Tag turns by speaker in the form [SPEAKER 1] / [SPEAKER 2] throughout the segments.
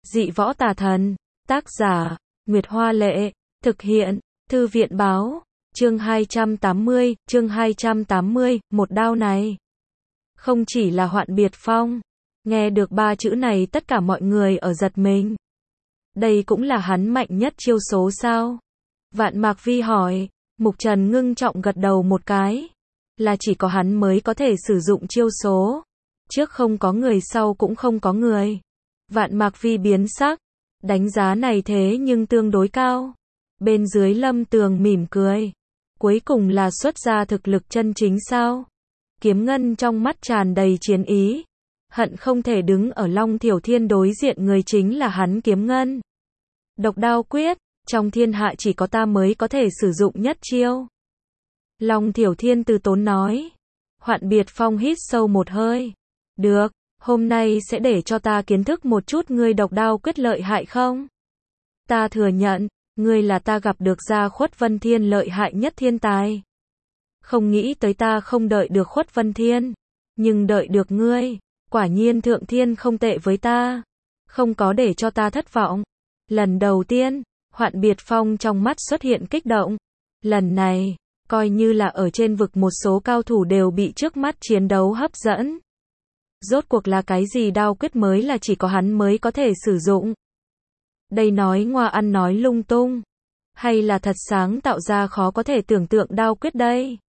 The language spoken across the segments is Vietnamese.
[SPEAKER 1] Dị võ tà thần. Tác giả, Nguyệt Hoa Lệ. Thực hiện, Thư viện Báo. Chương 280, một đao này. Không chỉ là Hoạn Biệt Phong. Nghe được ba chữ này tất cả mọi người ở giật mình. Đây cũng là hắn mạnh nhất chiêu số sao? Vạn Mạc Vi hỏi. Mục Trần ngưng trọng gật đầu một cái. Là chỉ có hắn mới có thể sử dụng chiêu số. Trước không có người, sau cũng không có người. Vạn Mạc Vi biến sắc. Đánh giá này thế nhưng tương đối cao. Bên dưới Lâm Tường mỉm cười. Cuối cùng là xuất ra thực lực chân chính sao? Kiếm Ngân trong mắt tràn đầy chiến ý. Hận không thể đứng ở Long Thiểu Thiên đối diện, người chính là hắn Kiếm Ngân. Độc đao quyết, trong thiên hạ chỉ có ta mới có thể sử dụng nhất chiêu. Long Thiểu Thiên từ tốn nói. Hoạn Biệt Phong hít sâu một hơi. Được, hôm nay sẽ để cho ta kiến thức một chút ngươi độc đao quyết lợi hại không? Ta thừa nhận, ngươi là ta gặp được ra Khuất Vân Thiên lợi hại nhất thiên tài. Không nghĩ tới ta không đợi được Khuất Vân Thiên, nhưng đợi được ngươi. Quả nhiên Thượng Thiên không tệ với ta, không có để cho ta thất vọng. Lần đầu tiên, Hoạn Biệt Phong trong mắt xuất hiện kích động. Lần này, coi như là ở trên vực một số cao thủ đều bị trước mắt chiến đấu hấp dẫn. Rốt cuộc là cái gì đao quyết mới là chỉ có hắn mới có thể sử dụng? Đây nói ngoa ăn nói lung tung, hay là thật sáng tạo ra khó có thể tưởng tượng đao quyết đây?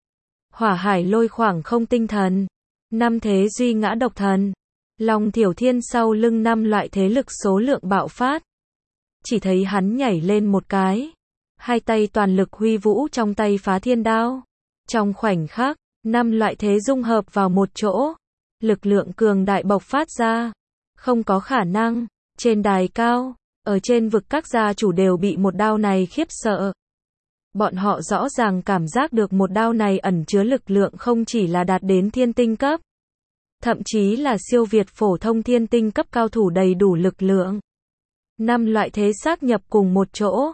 [SPEAKER 1] Hỏa Hải Lôi khoảng không tinh thần, năm thế duy ngã độc thần, Long Thiểu Thiên sau lưng năm loại thế lực số lượng bạo phát. Chỉ thấy hắn nhảy lên một cái, hai tay toàn lực huy vũ trong tay phá thiên đao. Trong khoảnh khắc, năm loại thế dung hợp vào một chỗ, lực lượng cường đại bộc phát ra. Không có khả năng, trên đài cao, ở trên vực các gia chủ đều bị một đao này khiếp sợ. Bọn họ rõ ràng cảm giác được một đao này ẩn chứa lực lượng không chỉ là đạt đến thiên tinh cấp, thậm chí là siêu việt phổ thông thiên tinh cấp cao thủ đầy đủ lực lượng. Năm loại thế xác nhập cùng một chỗ,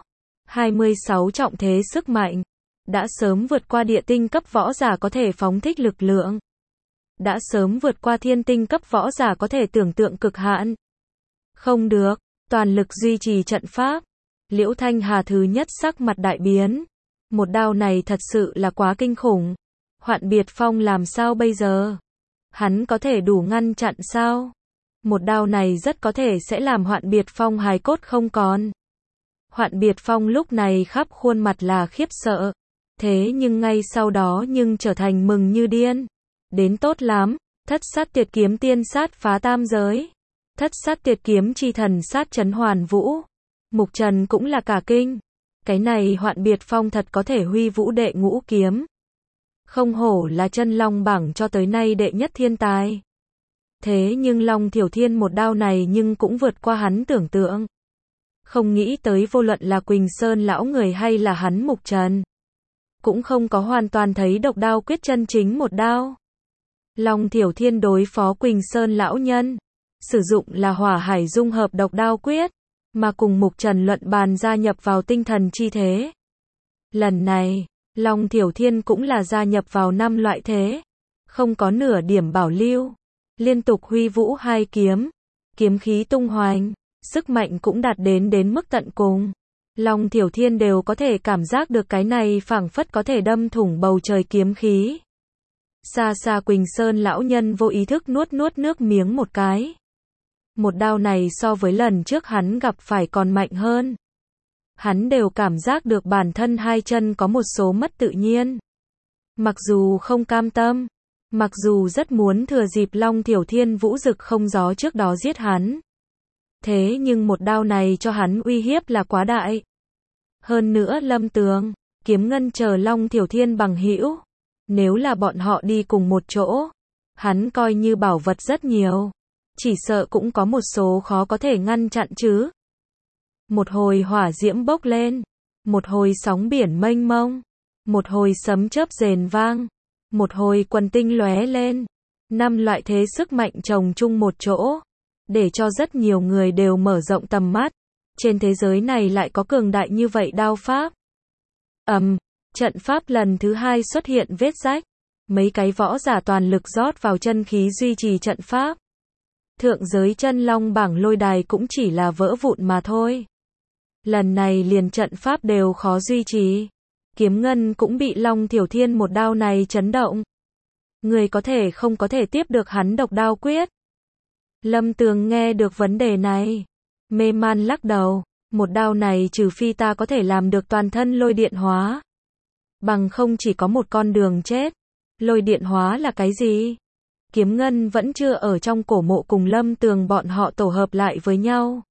[SPEAKER 1] 26 trọng thế sức mạnh, đã sớm vượt qua địa tinh cấp võ giả có thể phóng thích lực lượng. Đã sớm vượt qua thiên tinh cấp võ giả có thể tưởng tượng cực hạn. Không được, toàn lực duy trì trận pháp. Liễu Thanh Hà thứ nhất sắc mặt đại biến. Một đao này thật sự là quá kinh khủng. Hoạn Biệt Phong làm sao bây giờ? Hắn có thể đủ ngăn chặn sao? Một đao này rất có thể sẽ làm Hoạn Biệt Phong hài cốt không còn. Hoạn Biệt Phong lúc này khắp khuôn mặt là khiếp sợ. Thế nhưng ngay sau đó nhưng trở thành mừng như điên. Đến tốt lắm, Thất Sát Tuyệt Kiếm tiên sát phá tam giới. Thất Sát Tuyệt Kiếm chi thần sát chấn hoàn vũ. Mục Trần cũng là cả kinh. Cái này Hoạn Biệt Phong thật có thể huy vũ đệ ngũ kiếm. Không hổ là chân long bảng cho tới nay đệ nhất thiên tài. Thế nhưng Long Thiểu Thiên một đao này nhưng cũng vượt qua hắn tưởng tượng. Không nghĩ tới vô luận là Quỳnh Sơn lão người hay là hắn Mục Trần, cũng không có hoàn toàn thấy độc đao quyết chân chính một đao. Long Thiểu Thiên đối phó Quỳnh Sơn lão nhân, sử dụng là Hỏa Hải dung hợp độc đao quyết, mà cùng Mục Trần luận bàn gia nhập vào tinh thần chi thế. Lần này, Long Thiểu Thiên cũng là gia nhập vào năm loại thế, không có nửa điểm bảo lưu, liên tục huy vũ hai kiếm, kiếm khí tung hoành, sức mạnh cũng đạt đến mức tận cùng. Long Thiểu Thiên đều có thể cảm giác được cái này phảng phất có thể đâm thủng bầu trời kiếm khí. Xa xa Quỳnh Sơn lão nhân vô ý thức nuốt nước miếng một cái. Một đao này so với lần trước hắn gặp phải còn mạnh hơn. Hắn đều cảm giác được bản thân hai chân có một số mất tự nhiên. Mặc dù không cam tâm, mặc dù rất muốn thừa dịp Long Thiểu Thiên vũ rực không gió trước đó giết hắn. Thế nhưng một đao này cho hắn uy hiếp là quá đại. Hơn nữa Lâm Tường, Kiếm Ngân chờ Long Thiểu Thiên bằng hữu, nếu là bọn họ đi cùng một chỗ, hắn coi như bảo vật rất nhiều, chỉ sợ cũng có một số khó có thể ngăn chặn chứ. Một hồi hỏa diễm bốc lên, một hồi sóng biển mênh mông, một hồi sấm chớp rền vang, một hồi quần tinh lóe lên, năm loại thế sức mạnh chồng chung một chỗ, để cho rất nhiều người đều mở rộng tầm mắt. Trên thế giới này lại có cường đại như vậy đao pháp. Trận pháp lần thứ hai xuất hiện vết rách. Mấy cái võ giả toàn lực rót vào chân khí duy trì trận pháp. Thượng giới chân long bảng lôi đài cũng chỉ là vỡ vụn mà thôi. Lần này liền trận pháp đều khó duy trì. Kiếm Ngân cũng bị Long Thiểu Thiên một đao này chấn động. Người có thể không có thể tiếp được hắn độc đao quyết. Lâm Tường nghe được vấn đề này, mê man lắc đầu, một đao này trừ phi ta có thể làm được toàn thân lôi điện hóa. Bằng không chỉ có một con đường chết. Lôi điện hóa là cái gì? Kiếm Ngân vẫn chưa ở trong cổ mộ cùng Lâm Tường bọn họ tổ hợp lại với nhau.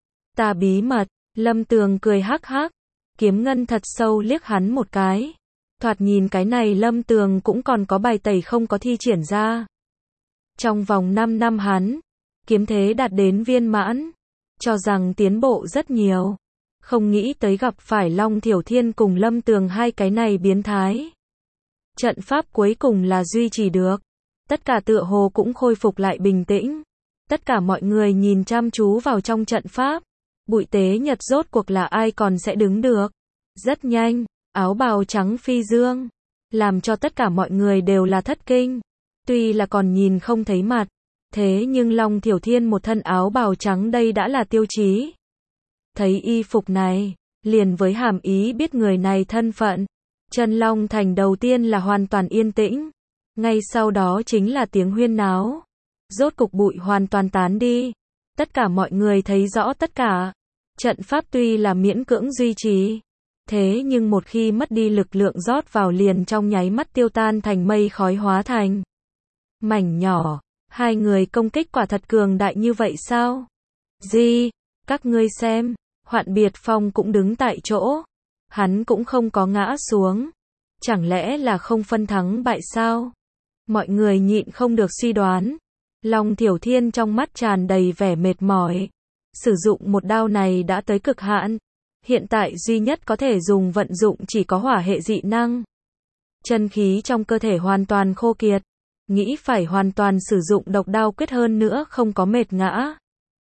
[SPEAKER 1] Ta bí mật, Lâm Tường cười hắc hắc. Kiếm Ngân thật sâu liếc hắn một cái. Thoạt nhìn cái này Lâm Tường cũng còn có bài tẩy không có thi triển ra. Trong vòng 5 năm hắn, kiếm thế đạt đến viên mãn. Cho rằng tiến bộ rất nhiều. Không nghĩ tới gặp phải Long Thiểu Thiên cùng Lâm Tường hai cái này biến thái. Trận pháp cuối cùng là duy trì được. Tất cả tựa hồ cũng khôi phục lại bình tĩnh. Tất cả mọi người nhìn chăm chú vào trong trận pháp. Bụi tế nhật rốt cuộc là ai còn sẽ đứng được. Rất nhanh, áo bào trắng phi dương. Làm cho tất cả mọi người đều là thất kinh. Tuy là còn nhìn không thấy mặt. Thế nhưng Long Thiểu Thiên một thân áo bào trắng đây đã là tiêu chí. Thấy y phục này, liền với hàm ý biết người này thân phận. Chân Long Thành đầu tiên là hoàn toàn yên tĩnh. Ngay sau đó chính là tiếng huyên náo. Rốt cục bụi hoàn toàn tán đi. Tất cả mọi người thấy rõ tất cả. Trận pháp tuy là miễn cưỡng duy trì. Thế nhưng một khi mất đi lực lượng rót vào liền trong nháy mắt tiêu tan thành mây khói hóa thành mảnh nhỏ. Hai người công kích quả thật cường đại như vậy sao? Gì? Các ngươi xem. Hoạn Biệt Phong cũng đứng tại chỗ. Hắn cũng không có ngã xuống. Chẳng lẽ là không phân thắng bại sao? Mọi người nhịn không được suy đoán. Long Thiểu Thiên trong mắt tràn đầy vẻ mệt mỏi. Sử dụng một đao này đã tới cực hạn. Hiện tại duy nhất có thể dùng vận dụng chỉ có hỏa hệ dị năng. Chân khí trong cơ thể hoàn toàn khô kiệt. Nghĩ phải hoàn toàn sử dụng độc đao quyết hơn nữa không có mệt ngã.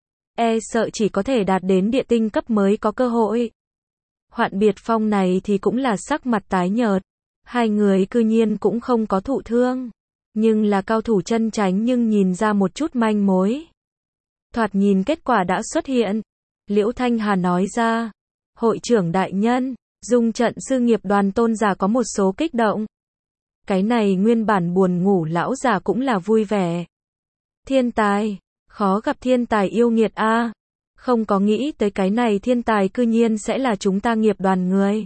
[SPEAKER 1] E sợ chỉ có thể đạt đến địa tinh cấp mới có cơ hội. Hoạn Biệt Phong này thì cũng là sắc mặt tái nhợt. Hai người cư nhiên cũng không có thụ thương. Nhưng là cao thủ chân chánh nhưng nhìn ra một chút manh mối. Thoạt nhìn kết quả đã xuất hiện. Liễu Thanh Hà nói ra. Hội trưởng đại nhân, dung trận sư nghiệp đoàn tôn giả có một số kích động. Cái này nguyên bản buồn ngủ lão già cũng là vui vẻ. Thiên tài, khó gặp thiên tài yêu nghiệt a. Không có nghĩ tới cái này thiên tài cư nhiên sẽ là chúng ta nghiệp đoàn người.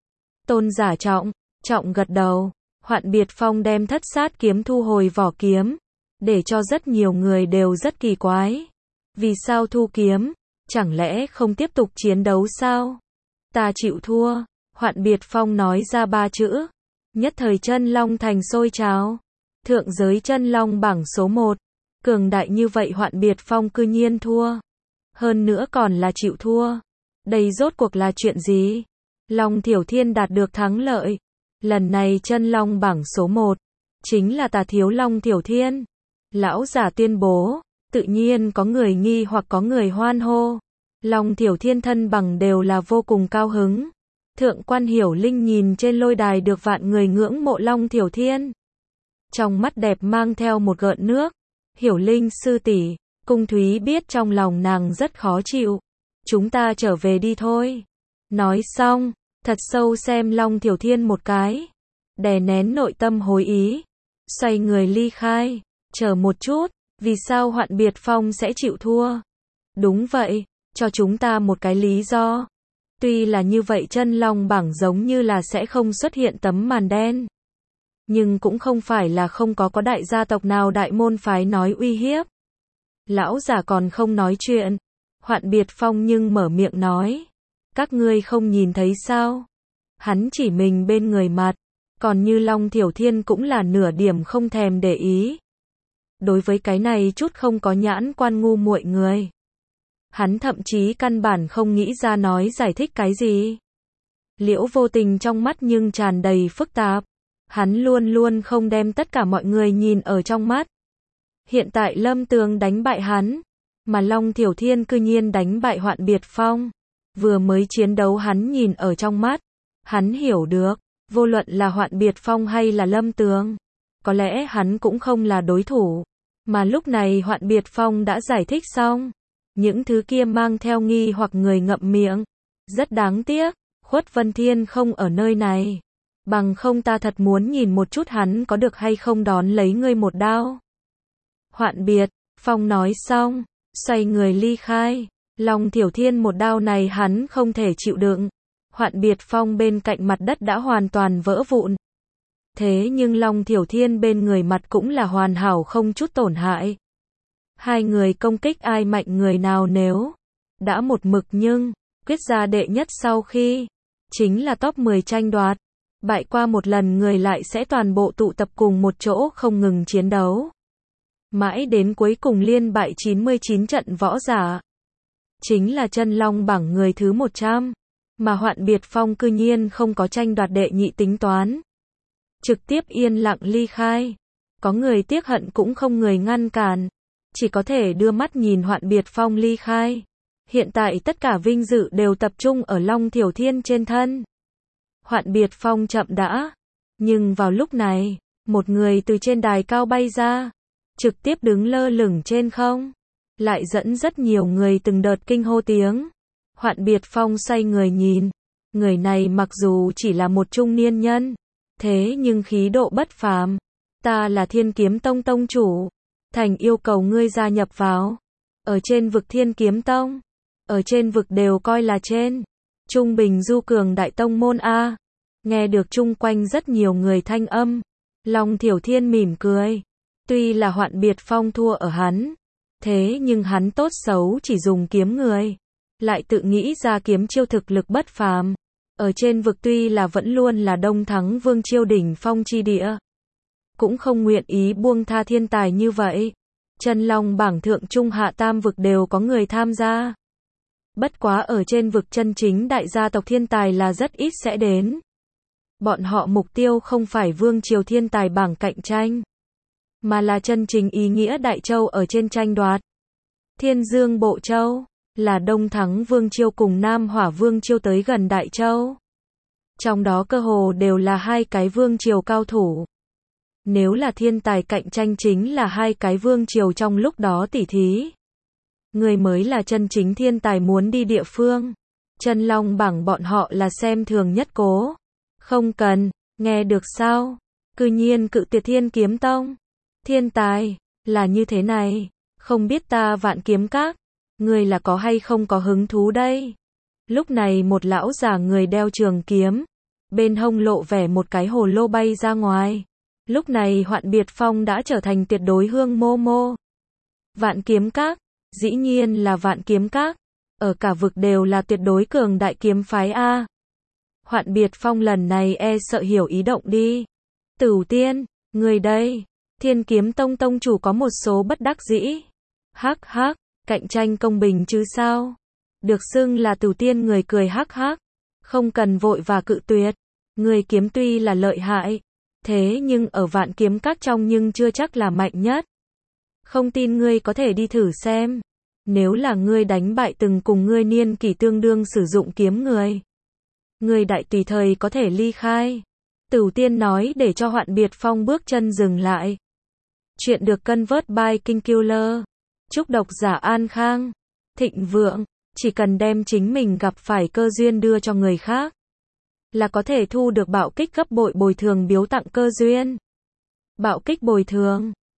[SPEAKER 1] Tôn giả trọng gật đầu. Hoạn Biệt Phong đem thất sát kiếm thu hồi vỏ kiếm. Để cho rất nhiều người đều rất kỳ quái. Vì sao thu kiếm? Chẳng lẽ không tiếp tục chiến đấu sao? Ta chịu thua. Hoạn Biệt Phong nói ra 3 chữ. Nhất thời Chân Long Thành sôi trào. Thượng giới Chân Long bảng số 1. Cường đại như vậy Hoạn Biệt Phong cư nhiên thua. Hơn nữa còn là chịu thua. Đây rốt cuộc là chuyện gì? Long Thiểu Thiên đạt được thắng lợi. Lần này Chân Long bảng số 1. Chính là Tà Thiếu Long Thiểu Thiên. Lão giả tuyên bố. Tự nhiên có người nghi hoặc có người hoan hô. Long Thiểu Thiên thân bằng đều là vô cùng cao hứng. Thượng quan Hiểu Linh nhìn trên lôi đài được vạn người ngưỡng mộ Long Thiểu Thiên. Trong mắt đẹp mang theo một gợn nước. Hiểu Linh sư tỷ, Cung Thúy biết trong lòng nàng rất khó chịu. Chúng ta trở về đi thôi. Nói xong, thật sâu xem Long Thiểu Thiên một cái. Đè nén nội tâm hối ý. Xoay người ly khai. Chờ một chút, vì sao Hoạn Biệt Phong sẽ chịu thua? Đúng vậy, cho chúng ta một cái lý do. Tuy là như vậy Chân Long bảng giống như là sẽ không xuất hiện tấm màn đen. Nhưng cũng không phải là không có đại gia tộc nào đại môn phái nói uy hiếp. Lão giả còn không nói chuyện. Hoạn Biệt Phong nhưng mở miệng nói. Các ngươi không nhìn thấy sao? Hắn chỉ mình bên người mặt. Còn như Long Thiểu Thiên cũng là nửa điểm không thèm để ý. Đối với cái này chút không có nhãn quan ngu muội người. Hắn thậm chí căn bản không nghĩ ra nói giải thích cái gì. Liễu Vô Tình trong mắt nhưng tràn đầy phức tạp. Hắn luôn luôn không đem tất cả mọi người nhìn ở trong mắt. Hiện tại Lâm Tường đánh bại hắn. Mà Long Thiểu Thiên cư nhiên đánh bại Hoạn Biệt Phong. Vừa mới chiến đấu hắn nhìn ở trong mắt. Hắn hiểu được. Vô luận là Hoạn Biệt Phong hay là Lâm Tường. Có lẽ hắn cũng không là đối thủ. Mà lúc này Hoạn Biệt Phong đã giải thích xong. Những thứ kia mang theo nghi hoặc người ngậm miệng. Rất đáng tiếc, Khuất Vân Thiên không ở nơi này. Bằng không ta thật muốn nhìn một chút hắn có được hay không đón lấy ngươi một đao. Hoạn Biệt Phong nói xong, xoay người ly khai. Long Thiểu Thiên một đao này hắn không thể chịu đựng. Hoạn Biệt Phong bên cạnh mặt đất đã hoàn toàn vỡ vụn. Thế nhưng Long Thiểu Thiên bên người mặt cũng là hoàn hảo không chút tổn hại. Hai người công kích ai mạnh người nào nếu đã một mực nhưng quyết ra đệ nhất sau khi chính là top 10 tranh đoạt. Bại qua một lần người lại sẽ toàn bộ tụ tập cùng một chỗ không ngừng chiến đấu. Mãi đến cuối cùng liên bại 99 trận võ giả. Chính là chân long bảng người thứ 100. Mà Hoạn Biệt Phong cư nhiên không có tranh đoạt đệ nhị tính toán. Trực tiếp yên lặng ly khai. Có người tiếc hận cũng không người ngăn cản. Chỉ có thể đưa mắt nhìn Hoạn Biệt Phong ly khai. Hiện tại tất cả vinh dự đều tập trung ở Long Thiểu Thiên trên thân. Hoạn Biệt Phong chậm đã. Nhưng vào lúc này, một người từ trên đài cao bay ra. Trực tiếp đứng lơ lửng trên không. Lại dẫn rất nhiều người từng đợt kinh hô tiếng. Hoạn Biệt Phong xoay người nhìn. Người này mặc dù chỉ là một trung niên nhân. Thế nhưng khí độ bất phàm. Ta là Thiên Kiếm Tông tông chủ. Thành yêu cầu ngươi gia nhập vào. Ở trên vực Thiên Kiếm Tông. Ở trên vực đều coi là trên. Trung bình du cường đại tông môn A. Nghe được chung quanh rất nhiều người thanh âm. Long Thiểu Thiên mỉm cười. Tuy là Hoạn Biệt Phong thua ở hắn. Thế nhưng hắn tốt xấu chỉ dùng kiếm người. Lại tự nghĩ ra kiếm chiêu thực lực bất phàm. Ở trên vực tuy là vẫn luôn là Đông Thắng Vương chiêu đỉnh phong chi địa. Cũng không nguyện ý buông tha thiên tài như vậy. Chân long bảng thượng trung hạ tam vực đều có người tham gia. Bất quá ở trên vực chân chính đại gia tộc thiên tài là rất ít sẽ đến. Bọn họ mục tiêu không phải vương triều thiên tài bảng cạnh tranh. Mà là chân chính ý nghĩa Đại Châu ở trên tranh đoạt. Thiên Dương Bộ Châu. Là Đông Thắng Vương chiêu cùng Nam Hỏa Vương chiêu tới gần Đại Châu. Trong đó cơ hồ đều là hai cái vương triều cao thủ. Nếu là thiên tài cạnh tranh chính là hai cái vương triều trong lúc đó tỉ thí. Người mới là chân chính thiên tài muốn đi địa phương. Chân long bảng bọn họ là xem thường nhất cố. Không cần, nghe được sao? Cư nhiên cự tuyệt Thiên Kiếm Tông. Thiên tài, là như thế này. Không biết ta Vạn Kiếm Các. Người là có hay không có hứng thú đây? Lúc này một lão già người đeo trường kiếm. Bên hông lộ vẻ một cái hồ lô bay ra ngoài. Lúc này Hoạn Biệt Phong đã trở thành tuyệt đối hương mô mô. Vạn Kiếm Các. Dĩ nhiên là Vạn Kiếm Các. Ở cả vực đều là tuyệt đối cường đại kiếm phái A. Hoạn Biệt Phong lần này e sợ hiểu ý động đi. Tửu Tiên, người đây. Thiên Kiếm Tông tông chủ có một số bất đắc dĩ. Hắc hắc, cạnh tranh công bình chứ sao? Được xưng là Tửu Tiên người cười hắc hắc. Không cần vội và cự tuyệt. Người kiếm tuy là lợi hại. Thế nhưng ở Vạn Kiếm Các trong nhưng chưa chắc là mạnh nhất. Không tin ngươi có thể đi thử xem. Nếu là ngươi đánh bại từng cùng ngươi niên kỷ tương đương sử dụng kiếm người. Ngươi đại tùy thời có thể ly khai. Tửu Tiên nói để cho Hoạn Biệt Phong bước chân dừng lại. Chuyện được convert by Kingkiller. Chúc độc giả an khang, thịnh vượng. Chỉ cần đem chính mình gặp phải cơ duyên đưa cho người khác. Là có thể thu được bạo kích gấp bội bồi thường biếu tặng cơ duyên. Bạo kích bồi thường.